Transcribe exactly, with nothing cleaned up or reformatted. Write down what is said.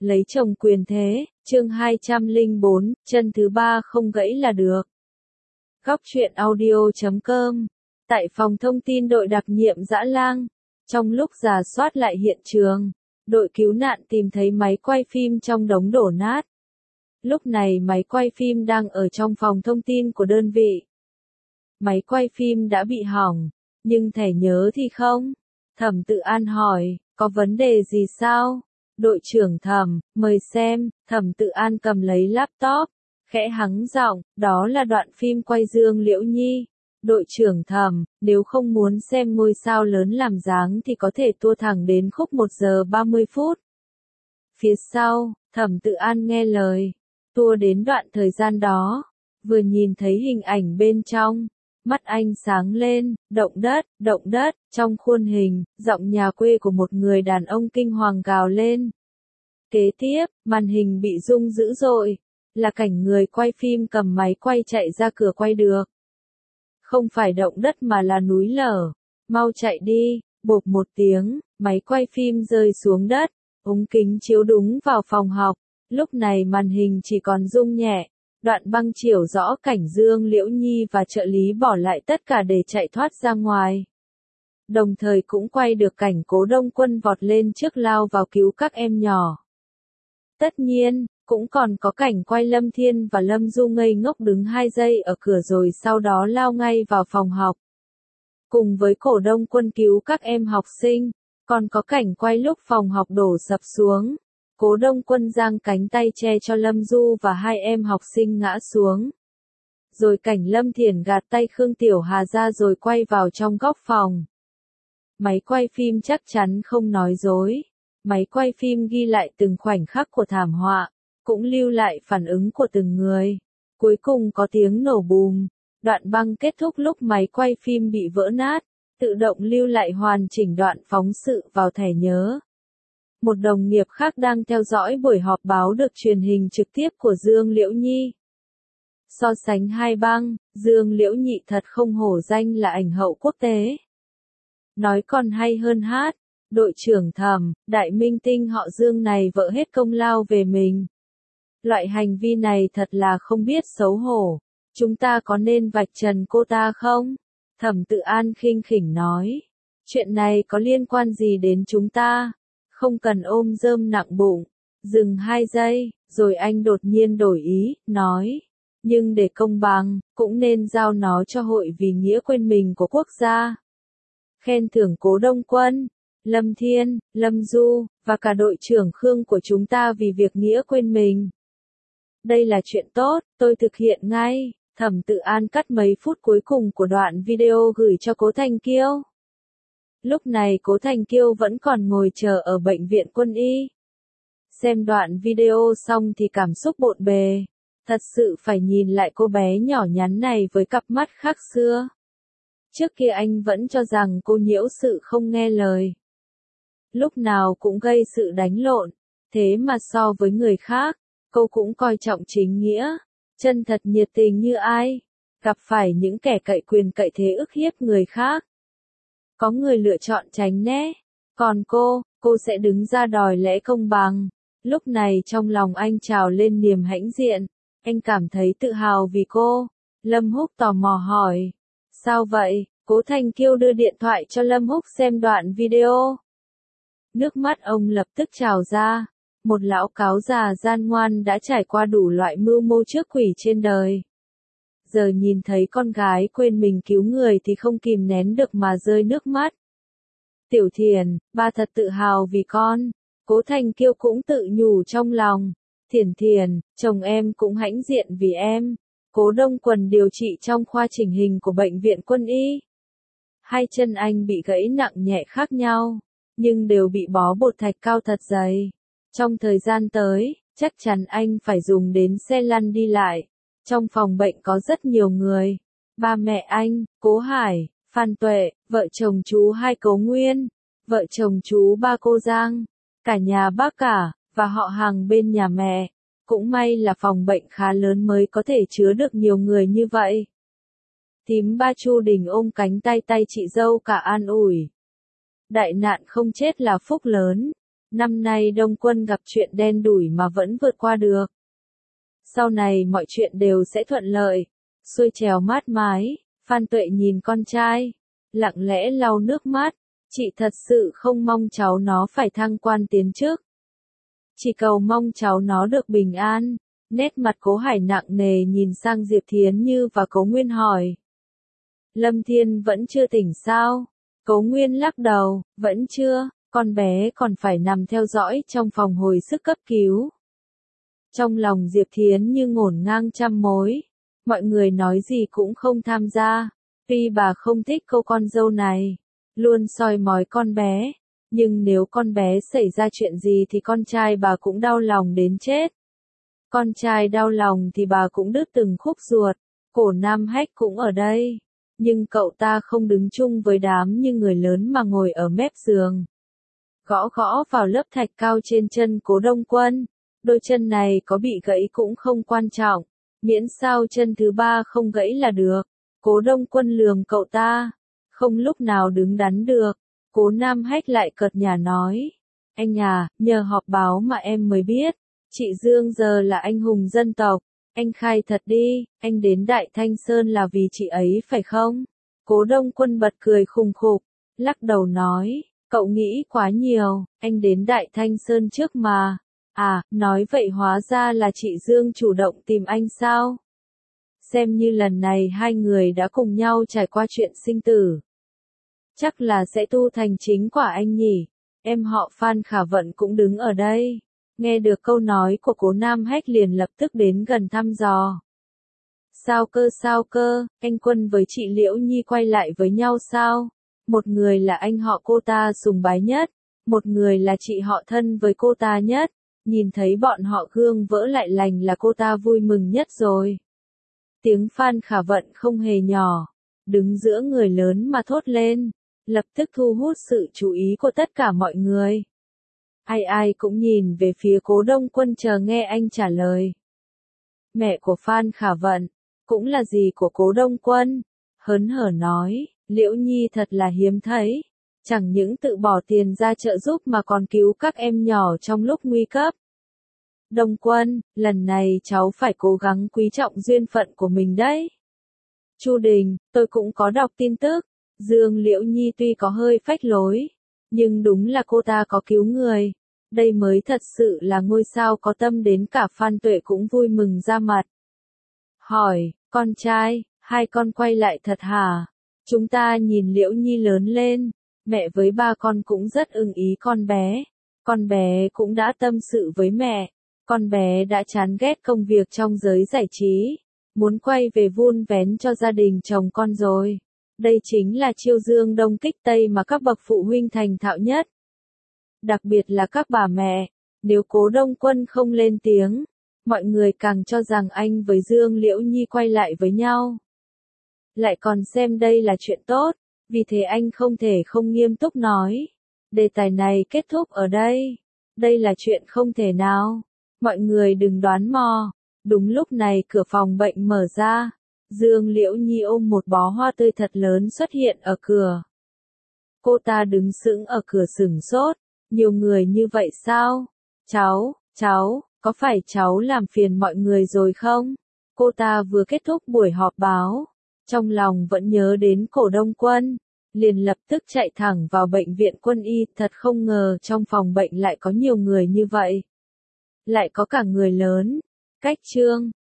Lấy chồng quyền thế, chương hai trăm lẻ bốn, chân thứ ba không gãy là được. Góc truyện audio chấm com. Tại phòng thông tin đội đặc nhiệm Dã Lang, trong lúc rà soát lại hiện trường, đội cứu nạn tìm thấy máy quay phim trong đống đổ nát. Lúc này máy quay phim đang ở trong phòng thông tin của đơn vị. Máy quay phim đã bị hỏng, nhưng thẻ nhớ thì không. Thẩm Tự An hỏi, có vấn đề gì sao? Đội trưởng Thẩm, mời xem. Thẩm Tự An cầm lấy laptop, khẽ hắng giọng, đó là đoạn phim quay Dương Liễu Nhi. Đội trưởng Thẩm, nếu không muốn xem ngôi sao lớn làm dáng thì có thể tua thẳng đến khúc một giờ ba mươi phút. Phía sau, Thẩm Tự An nghe lời, tua đến đoạn thời gian đó, vừa nhìn thấy hình ảnh bên trong, mắt anh sáng lên, động đất, động đất, trong khuôn hình, giọng nhà quê của một người đàn ông kinh hoàng gào lên. Kế tiếp, màn hình bị rung dữ dội, là cảnh người quay phim cầm máy quay chạy ra cửa quay được. Không phải động đất mà là núi lở, mau chạy đi, bộp một tiếng, máy quay phim rơi xuống đất, ống kính chiếu đúng vào phòng học, lúc này màn hình chỉ còn rung nhẹ. Đoạn băng chiếu rõ cảnh Dương Liễu Nhi và trợ lý bỏ lại tất cả để chạy thoát ra ngoài. Đồng thời cũng quay được cảnh Cố Đông Quân vọt lên trước lao vào cứu các em nhỏ. Tất nhiên, cũng còn có cảnh quay Lâm Thiên và Lâm Du ngây ngốc đứng hai giây ở cửa rồi sau đó lao ngay vào phòng học. Cùng với Cố Đông Quân cứu các em học sinh, còn có cảnh quay lúc phòng học đổ sập xuống. Cố Đông Quân giang cánh tay che cho Lâm Du và hai em học sinh ngã xuống. Rồi cảnh Lâm Thiển gạt tay Khương Tiểu Hà ra rồi quay vào trong góc phòng. Máy quay phim chắc chắn không nói dối. Máy quay phim ghi lại từng khoảnh khắc của thảm họa, cũng lưu lại phản ứng của từng người. Cuối cùng có tiếng nổ bùm. Đoạn băng kết thúc lúc máy quay phim bị vỡ nát, tự động lưu lại hoàn chỉnh đoạn phóng sự vào thẻ nhớ. Một đồng nghiệp khác đang theo dõi buổi họp báo được truyền hình trực tiếp của Dương Liễu Nhi. So sánh hai băng, Dương Liễu Nhị thật không hổ danh là ảnh hậu quốc tế. Nói còn hay hơn hát, đội trưởng Thẩm, đại minh tinh họ Dương này vợ hết công lao về mình. Loại hành vi này thật là không biết xấu hổ, chúng ta có nên vạch trần cô ta không? Thẩm Tự An khinh khỉnh nói, chuyện này có liên quan gì đến chúng ta? Không cần ôm rơm nặng bụng. Dừng hai giây, rồi anh đột nhiên đổi ý, nói. Nhưng để công bằng, cũng nên giao nó cho hội vì nghĩa quên mình của quốc gia. Khen thưởng Cố Đông Quân, Lâm Thiên, Lâm Du, và cả đội trưởng Khương của chúng ta vì việc nghĩa quên mình. Đây là chuyện tốt, tôi thực hiện ngay. Thẩm Tự An cắt mấy phút cuối cùng của đoạn video gửi cho Cố Thành Kiêu. Lúc này Cố Thành Kiêu vẫn còn ngồi chờ ở bệnh viện quân y. Xem đoạn video xong thì cảm xúc bộn bề. Thật sự phải nhìn lại cô bé nhỏ nhắn này với cặp mắt khác xưa. Trước kia anh vẫn cho rằng cô nhiễu sự không nghe lời. Lúc nào cũng gây sự đánh lộn. Thế mà so với người khác, cô cũng coi trọng chính nghĩa. Chân thật nhiệt tình như ai. Gặp phải những kẻ cậy quyền cậy thế ức hiếp người khác. Có người lựa chọn tránh né, còn cô, cô sẽ đứng ra đòi lẽ công bằng. Lúc này trong lòng anh trào lên niềm hãnh diện, anh cảm thấy tự hào vì cô. Lâm Húc tò mò hỏi, sao vậy? Cố Thành Kiêu đưa điện thoại cho Lâm Húc xem đoạn video. Nước mắt ông lập tức trào ra, một lão cáo già gian ngoan đã trải qua đủ loại mưu mô trước quỷ trên đời. Giờ nhìn thấy con gái quên mình cứu người thì không kìm nén được mà rơi nước mắt. Tiểu Thiển, ba thật tự hào vì con. Cố Thành Kiêu cũng tự nhủ trong lòng. Thiển Thiển, chồng em cũng hãnh diện vì em. Cố Đông Quân điều trị trong khoa chỉnh hình của bệnh viện quân y. Hai chân anh bị gãy nặng nhẹ khác nhau, nhưng đều bị bó bột thạch cao thật dày. Trong thời gian tới, chắc chắn anh phải dùng đến xe lăn đi lại. Trong phòng bệnh có rất nhiều người. Ba mẹ anh, Cố Hải, Phan Tuệ, vợ chồng chú hai Cố Nguyên, vợ chồng chú ba cô Giang, cả nhà bác cả, và họ hàng bên nhà mẹ. Cũng may là phòng bệnh khá lớn mới có thể chứa được nhiều người như vậy. Thím ba Chu Đình ôm cánh tay tay chị dâu cả an ủi. Đại nạn không chết là phúc lớn. Năm nay Đông Quân gặp chuyện đen đủi mà vẫn vượt qua được. Sau này mọi chuyện đều sẽ thuận lợi, xuôi trèo mát mái. Phan Tuệ nhìn con trai, lặng lẽ lau nước mắt. Chị thật sự không mong cháu nó phải thăng quan tiến chức. Chỉ cầu mong cháu nó được bình an. Nét mặt Cố Hải nặng nề nhìn sang Diệp Thiến Như và Cố Nguyên hỏi. Lâm Thiên vẫn chưa tỉnh sao? Cố Nguyên lắc đầu, vẫn chưa, con bé còn phải nằm theo dõi trong phòng hồi sức cấp cứu. Trong lòng Diệp Thiến Như ngổn ngang trăm mối. Mọi người nói gì cũng không tham gia. Tuy bà không thích cô con dâu này, luôn soi mói con bé, nhưng nếu con bé xảy ra chuyện gì thì con trai bà cũng đau lòng đến chết. Con trai đau lòng thì bà cũng đứt từng khúc ruột. Cổ Nam Hách cũng ở đây, nhưng cậu ta không đứng chung với đám như người lớn mà ngồi ở mép giường. Gõ gõ vào lớp thạch cao trên chân Cố Đông Quân. Đôi chân này có bị gãy cũng không quan trọng, miễn sao chân thứ ba không gãy là được. Cố Đông Quân lườm cậu ta, không lúc nào đứng đắn được. Cố Nam Hách lại cợt nhả nói, anh à, nhờ họp báo mà em mới biết, chị Dương giờ là anh hùng dân tộc, anh khai thật đi, anh đến Đại Thanh Sơn là vì chị ấy phải không? Cố Đông Quân bật cười khùng khục, lắc đầu nói, cậu nghĩ quá nhiều, anh đến Đại Thanh Sơn trước mà. À, nói vậy hóa ra là chị Dương chủ động tìm anh sao? Xem như lần này hai người đã cùng nhau trải qua chuyện sinh tử. Chắc là sẽ tu thành chính quả anh nhỉ. Em họ Phan Khả Vận cũng đứng ở đây. Nghe được câu nói của Cố Nam Hách liền lập tức đến gần thăm dò. Sao cơ sao cơ, anh Quân với chị Liễu Nhi quay lại với nhau sao? Một người là anh họ cô ta sùng bái nhất, một người là chị họ thân với cô ta nhất. Nhìn thấy bọn họ gương vỡ lại lành là cô ta vui mừng nhất rồi. Tiếng Phan Khả Vận không hề nhỏ, đứng giữa người lớn mà thốt lên, lập tức thu hút sự chú ý của tất cả mọi người. Ai ai cũng nhìn về phía Cố Đông Quân chờ nghe anh trả lời. Mẹ của Phan Khả Vận, cũng là dì của Cố Đông Quân, hớn hở nói, Liễu Nhi thật là hiếm thấy, chẳng những tự bỏ tiền ra trợ giúp mà còn cứu các em nhỏ trong lúc nguy cấp. Đông Quân, lần này cháu phải cố gắng quý trọng duyên phận của mình đấy. Chu Đình, tôi cũng có đọc tin tức, Dương Liễu Nhi tuy có hơi phách lối, nhưng đúng là cô ta có cứu người. Đây mới thật sự là ngôi sao có tâm đến cả Phan Tuệ cũng vui mừng ra mặt. Hỏi, con trai, hai con quay lại thật hả? Chúng ta nhìn Liễu Nhi lớn lên, mẹ với ba con cũng rất ưng ý con bé. Con bé cũng đã tâm sự với mẹ. Con bé đã chán ghét công việc trong giới giải trí, muốn quay về vun vén cho gia đình chồng con rồi. Đây chính là chiêu dương đông kích tây mà các bậc phụ huynh thành thạo nhất. Đặc biệt là các bà mẹ, nếu Cố Đông Quân không lên tiếng, mọi người càng cho rằng anh với Dương Liễu Nhi quay lại với nhau. Lại còn xem đây là chuyện tốt, vì thế anh không thể không nghiêm túc nói. Đề tài này kết thúc ở đây. Đây là chuyện không thể nào. Mọi người đừng đoán mò. Đúng lúc này cửa phòng bệnh mở ra. Dương Liễu Nhi ôm một bó hoa tươi thật lớn xuất hiện ở cửa. Cô ta đứng sững ở cửa sửng sốt. Nhiều người như vậy sao? Cháu, cháu, có phải cháu làm phiền mọi người rồi không? Cô ta vừa kết thúc buổi họp báo. Trong lòng vẫn nhớ đến Cổ Đông Quân. Liền lập tức chạy thẳng vào bệnh viện quân y. Thật không ngờ trong phòng bệnh lại có nhiều người như vậy. Lại có cả người lớn. Cách Trương.